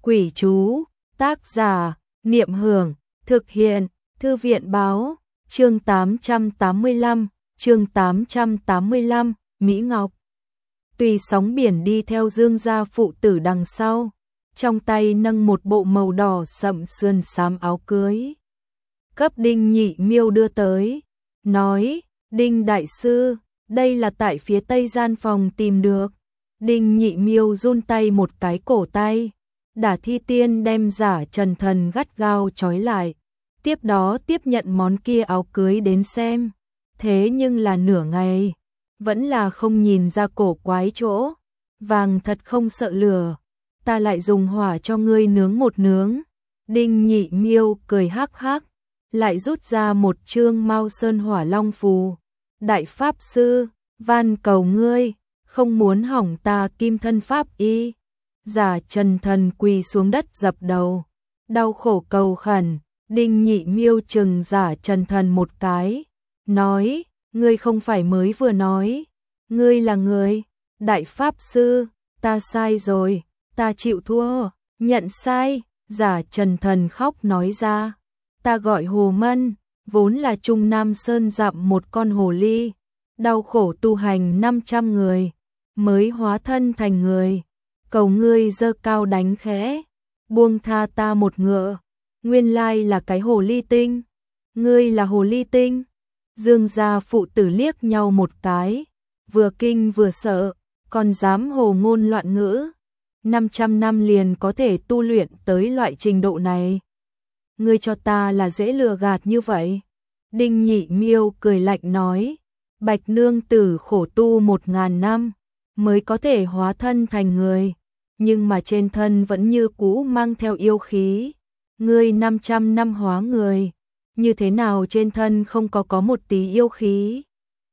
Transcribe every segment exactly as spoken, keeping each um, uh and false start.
Quỷ chú, tác giả, Niệm Hưởng, thực hiện, Thư viện báo, chương tám trăm tám mươi lăm, chương tám trăm tám mươi lăm, Mỹ Ngọc. Tùy sóng biển đi theo Dương gia phụ tử đằng sau, trong tay nâng một bộ màu đỏ sậm sườn xám áo cưới. Cấp Đinh Nhị Miêu đưa tới, nói, Đinh đại sư, đây là tại phía tây gian phòng tìm được. Đinh Nhị Miêu run tay một cái cổ tay, Đả Thi Tiên đem giả Trần Thần gắt gao trói lại, tiếp đó tiếp nhận món kia áo cưới đến xem. Thế nhưng là nửa ngày, vẫn là không nhìn ra cổ quái chỗ. Vàng thật không sợ lửa, ta lại dùng hỏa cho ngươi nướng một nướng. Đinh Nhị Miêu cười hắc hắc, lại rút ra một chương Mao Sơn Hỏa Long phù. Đại pháp sư, van cầu ngươi, không muốn hỏng ta kim thân pháp y. Giả Trần Thần quỳ xuống đất dập đầu, đau khổ cầu khẩn. Đinh Nhị Miêu chừng giả Trần Thần một cái, nói, ngươi không phải mới vừa nói, ngươi là người, đại pháp sư, ta sai rồi, ta chịu thua, nhận sai. Giả Trần Thần khóc nói ra, ta gọi Hồ Mân, vốn là Trung Nam Sơn dặm một con hồ ly, đau khổ tu hành năm trăm người, mới hóa thân thành người, cầu ngươi giơ cao đánh khẽ, buông tha ta một ngựa. Nguyên lai là cái hồ ly tinh, ngươi là hồ ly tinh. Dương gia phụ tử liếc nhau một cái, vừa kinh vừa sợ, còn dám hồ ngôn loạn ngữ. năm trăm năm liền có thể tu luyện tới loại trình độ này. Ngươi cho ta là dễ lừa gạt như vậy. Đinh Nhị Miêu cười lạnh nói, Bạch nương tử khổ tu một ngàn năm, mới có thể hóa thân thành người, nhưng mà trên thân vẫn như cũ mang theo yêu khí. Ngươi năm trăm năm hóa người, như thế nào trên thân không có có một tí yêu khí?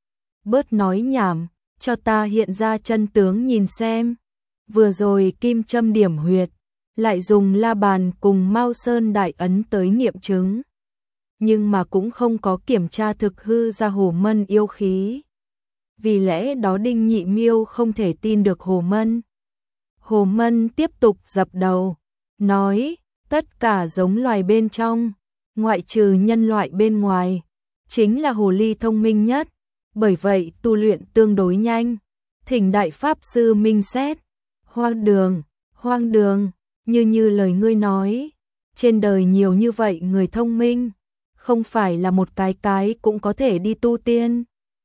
Bớt nói nhảm, cho ta hiện ra chân tướng nhìn xem. Vừa rồi kim châm điểm huyệt, lại dùng la bàn cùng Mao Sơn đại ấn tới nghiệm chứng, nhưng mà cũng không có kiểm tra thực hư ra Hồ Mân yêu khí. Vì lẽ đó Đinh Nhị Miêu không thể tin được Hồ Mân. Hồ Mân tiếp tục dập đầu, nói, tất cả giống loài bên trong, ngoại trừ nhân loại bên ngoài, chính là hồ ly thông minh nhất, bởi vậy tu luyện tương đối nhanh. Thỉnh đại pháp sư minh xét. Hoang đường, hoang đường, như như lời ngươi nói, trên đời nhiều như vậy người thông minh, không phải là một cái cái cũng có thể đi tu tiên.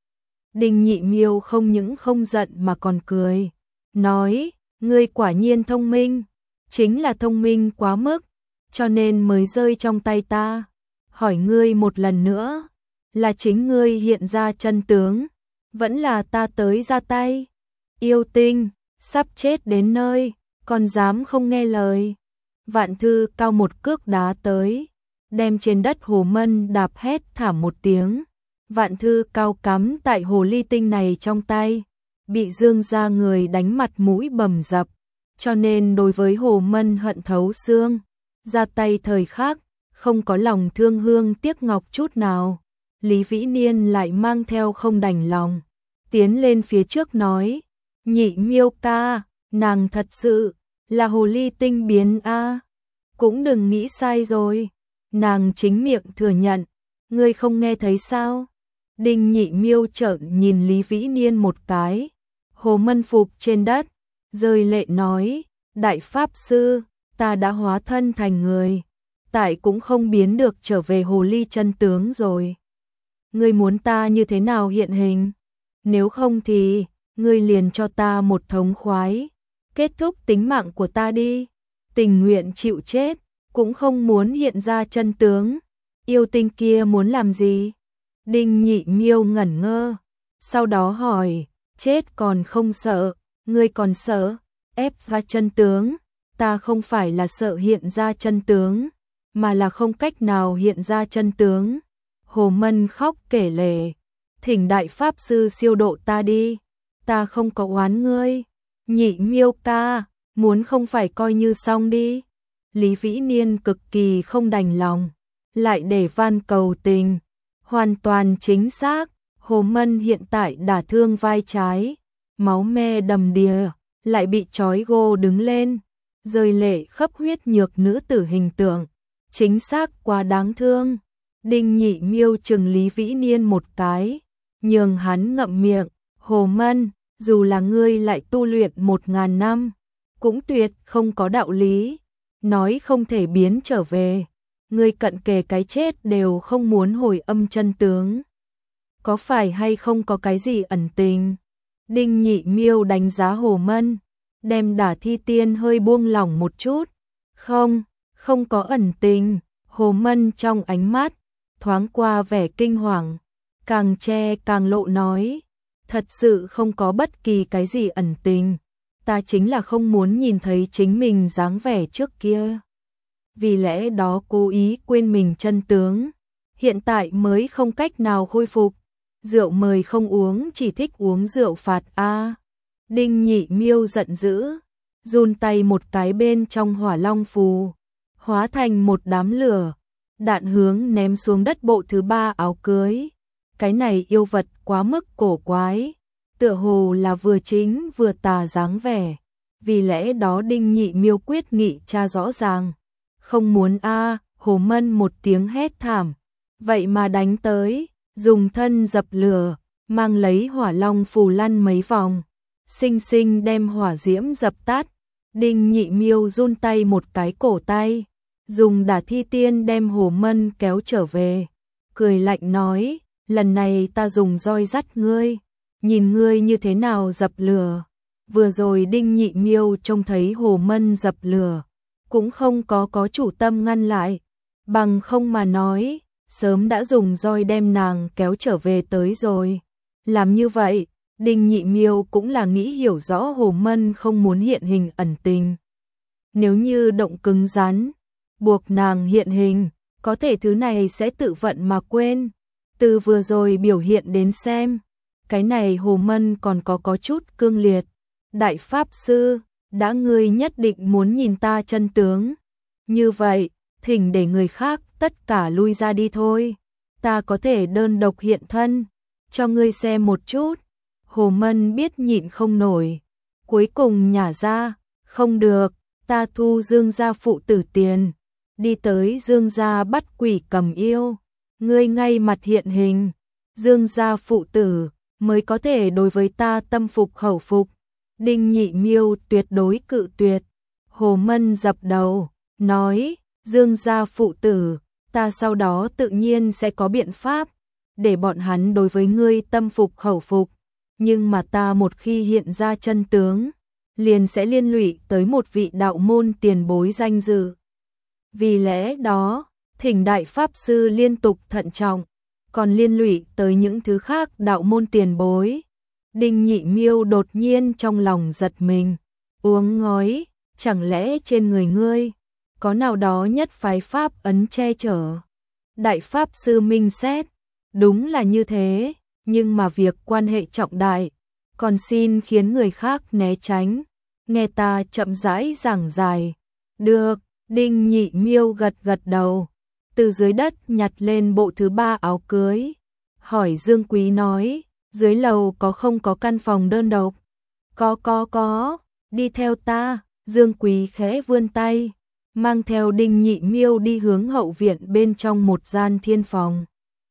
Đinh Nhị Miêu không những không giận mà còn cười, nói, ngươi quả nhiên thông minh, chính là thông minh quá mức, cho nên mới rơi trong tay ta. Hỏi ngươi một lần nữa, là chính ngươi hiện ra chân tướng, vẫn là ta tới ra tay? Yêu tinh, sắp chết đến nơi, còn dám không nghe lời. Vạn Thư cao một cước đá tới, đem trên đất Hồ Mân đạp hét thảm một tiếng. Vạn Thư cao cắm tại hồ ly tinh này trong tay, bị Dương gia người đánh mặt mũi bầm dập, cho nên đối với Hồ Mân hận thấu xương. Ra tay thời khắc, không có lòng thương hương tiếc ngọc chút nào. Lý Vĩ Niên lại mang theo không đành lòng, tiến lên phía trước nói, Nhị Miêu ca, nàng thật sự là hồ ly tinh biến a. Cũng đừng nghĩ sai rồi, nàng chính miệng thừa nhận, ngươi không nghe thấy sao? Đinh Nhị Miêu trợn nhìn Lý Vĩ Niên một cái, Hồ Mân phục trên đất, rơi lệ nói, đại pháp sư, ta đã hóa thân thành người, tại cũng không biến được trở về hồ ly chân tướng rồi. Ngươi muốn ta như thế nào hiện hình? Nếu không thì, ngươi liền cho ta một thống khoái, kết thúc tính mạng của ta đi. Tình nguyện chịu chết, cũng không muốn hiện ra chân tướng. Yêu tinh kia muốn làm gì? Đinh Nhị Miêu ngẩn ngơ, sau đó hỏi, chết còn không sợ, ngươi còn sợ? Ép ra chân tướng. Ta không phải là sợ hiện ra chân tướng, mà là không cách nào hiện ra chân tướng. Hồ Mân khóc kể lể, thỉnh đại pháp sư siêu độ ta đi, ta không có oán ngươi. Nhị Miêu ca, muốn không phải coi như xong đi. Lý Vĩ Niên cực kỳ không đành lòng, lại để van cầu tình. Hoàn toàn chính xác, Hồ Mân hiện tại đả thương vai trái, máu me đầm đìa, lại bị trói gô đứng lên. rơi lệ khắp huyết nhược nữ tử hình tượng, chính xác quá đáng thương. Đinh Nhị Miêu chừng Lý Vĩ Niên một cái, nhường hắn ngậm miệng. Hồ Mân, dù là ngươi lại tu luyện một ngàn năm, cũng tuyệt không có đạo lý, nói không thể biến trở về. Ngươi cận kề cái chết đều không muốn hồi âm chân tướng. Có phải hay không có cái gì ẩn tình? Đinh Nhị Miêu đánh giá Hồ Mân, đem Đả Thi Tiên hơi buông lỏng một chút. Không, không có ẩn tình. Hồ Mân trong ánh mắt thoáng qua vẻ kinh hoàng, càng che càng lộ nói, thật sự không có bất kỳ cái gì ẩn tình, ta chính là không muốn nhìn thấy chính mình dáng vẻ trước kia. Vì lẽ đó cố ý quên mình chân tướng, hiện tại mới không cách nào khôi phục. Rượu mời không uống, chỉ thích uống rượu phạt a. Đinh Nhị Miêu giận dữ, run tay một cái, bên trong hỏa long phù hóa thành một đám lửa, đạn hướng ném xuống đất bộ thứ ba áo cưới. Cái này yêu vật quá mức cổ quái, tựa hồ là vừa chính vừa tà dáng vẻ. Vì lẽ đó Đinh Nhị Miêu quyết nghị tra rõ ràng. Không muốn a. Hồ Mân một tiếng hét thảm, vậy mà đánh tới, dùng thân dập lửa, mang lấy hỏa long phù lăn mấy vòng, xinh xinh đem hỏa diễm dập tắt. Đinh Nhị Miêu run tay một cái, cổ tay dùng Đả Thi Tiên đem Hồ Mân kéo trở về, cười lạnh nói, lần này ta dùng roi dắt ngươi, nhìn ngươi như thế nào dập lửa. Vừa rồi Đinh Nhị Miêu trông thấy Hồ Mân dập lửa, cũng không có có chủ tâm ngăn lại, bằng không mà nói, sớm đã dùng roi đem nàng kéo trở về tới rồi. Làm như vậy, Đinh Nhị Miêu cũng là nghĩ hiểu rõ Hồ Mân không muốn hiện hình ẩn tình. Nếu như động cứng rắn, buộc nàng hiện hình, có thể thứ này sẽ tự vận mà quên. Từ vừa rồi biểu hiện đến xem, cái này Hồ Mân còn có có chút cương liệt. Đại Pháp Sư, đã ngươi nhất định muốn nhìn ta chân tướng. Như vậy, thỉnh để người khác tất cả lui ra đi thôi. Ta có thể đơn độc hiện thân, cho ngươi xem một chút. Hồ Mân biết nhịn không nổi, cuối cùng nhả ra, không được, ta thu Dương gia phụ tử tiền, đi tới Dương gia bắt quỷ cầm yêu, ngươi ngay mặt hiện hình, Dương gia phụ tử mới có thể đối với ta tâm phục khẩu phục. Đinh Nhị Miêu tuyệt đối cự tuyệt. Hồ Mân dập đầu, nói, Dương gia phụ tử, ta sau đó tự nhiên sẽ có biện pháp để bọn hắn đối với ngươi tâm phục khẩu phục, nhưng mà ta một khi hiện ra chân tướng, liền sẽ liên lụy tới một vị đạo môn tiền bối danh dự. Vì lẽ đó, thỉnh Đại Pháp Sư liên tục thận trọng, còn liên lụy tới những thứ khác đạo môn tiền bối. Đinh Nhị Miêu đột nhiên trong lòng giật mình, uống ngói, chẳng lẽ trên người ngươi có nào đó nhất phái pháp ấn che chở? Đại Pháp Sư minh xét, đúng là như thế, nhưng mà việc quan hệ trọng đại, còn xin khiến người khác né tránh, nghe ta chậm rãi giảng giải. Được. Đinh Nhị Miêu gật gật đầu, từ dưới đất nhặt lên bộ thứ ba áo cưới, hỏi Dương Quý nói, dưới lầu có không có căn phòng đơn độc? Có có có, đi theo ta. Dương Quý khẽ vươn tay, mang theo Đinh Nhị Miêu đi hướng hậu viện bên trong một gian thiên phòng.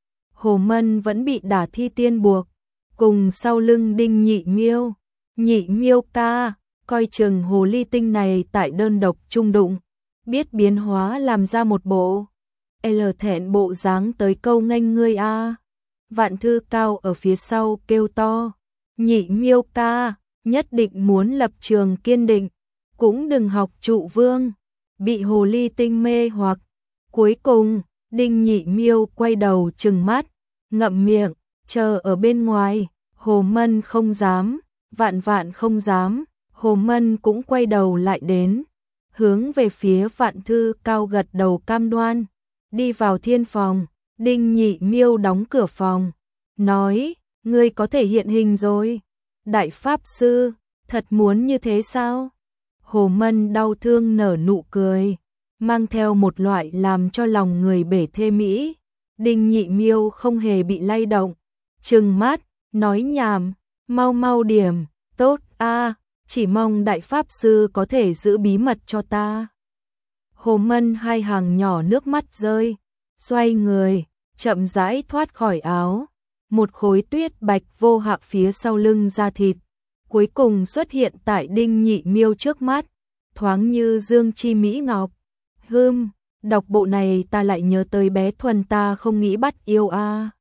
Hồ Mân vẫn bị Đả Thi Tiên buộc, cùng sau lưng Đinh Nhị Miêu. Nhị Miêu ca, coi chừng hồ ly tinh này tại đơn độc trung đụng, biết biến hóa làm ra một bộ L thẹn bộ dáng tới câu nghênh ngươi a. Vạn Thư Cao ở phía sau kêu to, Nhị Miêu ca, nhất định muốn lập trường kiên định, cũng đừng học trụ vương, bị hồ ly tinh mê hoặc. Cuối cùng, Đinh Nhị Miêu quay đầu trừng mắt, ngậm miệng, chờ ở bên ngoài. Hồ Mân không dám, vạn vạn không dám. Hồ Mân cũng quay đầu lại đến, hướng về phía Vạn Thư Cao gật đầu cam đoan. Đi vào thiên phòng, Đinh Nhị Miêu đóng cửa phòng, nói, ngươi có thể hiện hình rồi. Đại Pháp Sư, thật muốn như thế sao? Hồ Mân đau thương nở nụ cười, mang theo một loại làm cho lòng người bể thê mỹ. Đinh Nhị Miêu không hề bị lay động, trừng mắt, nói nhảm, mau mau điểm, tốt a, chỉ mong đại pháp sư có thể giữ bí mật cho ta. Hồ Mân hai hàng nhỏ nước mắt rơi, xoay người, chậm rãi thoát khỏi áo, một khối tuyết bạch vô hạ phía sau lưng da thịt, cuối cùng xuất hiện tại Đinh Nhị Miêu trước mắt, thoáng như dương chi mỹ ngọc. Hưm, đọc bộ này ta lại nhớ tới bé Thuần ta không nghĩ bắt yêu a. À.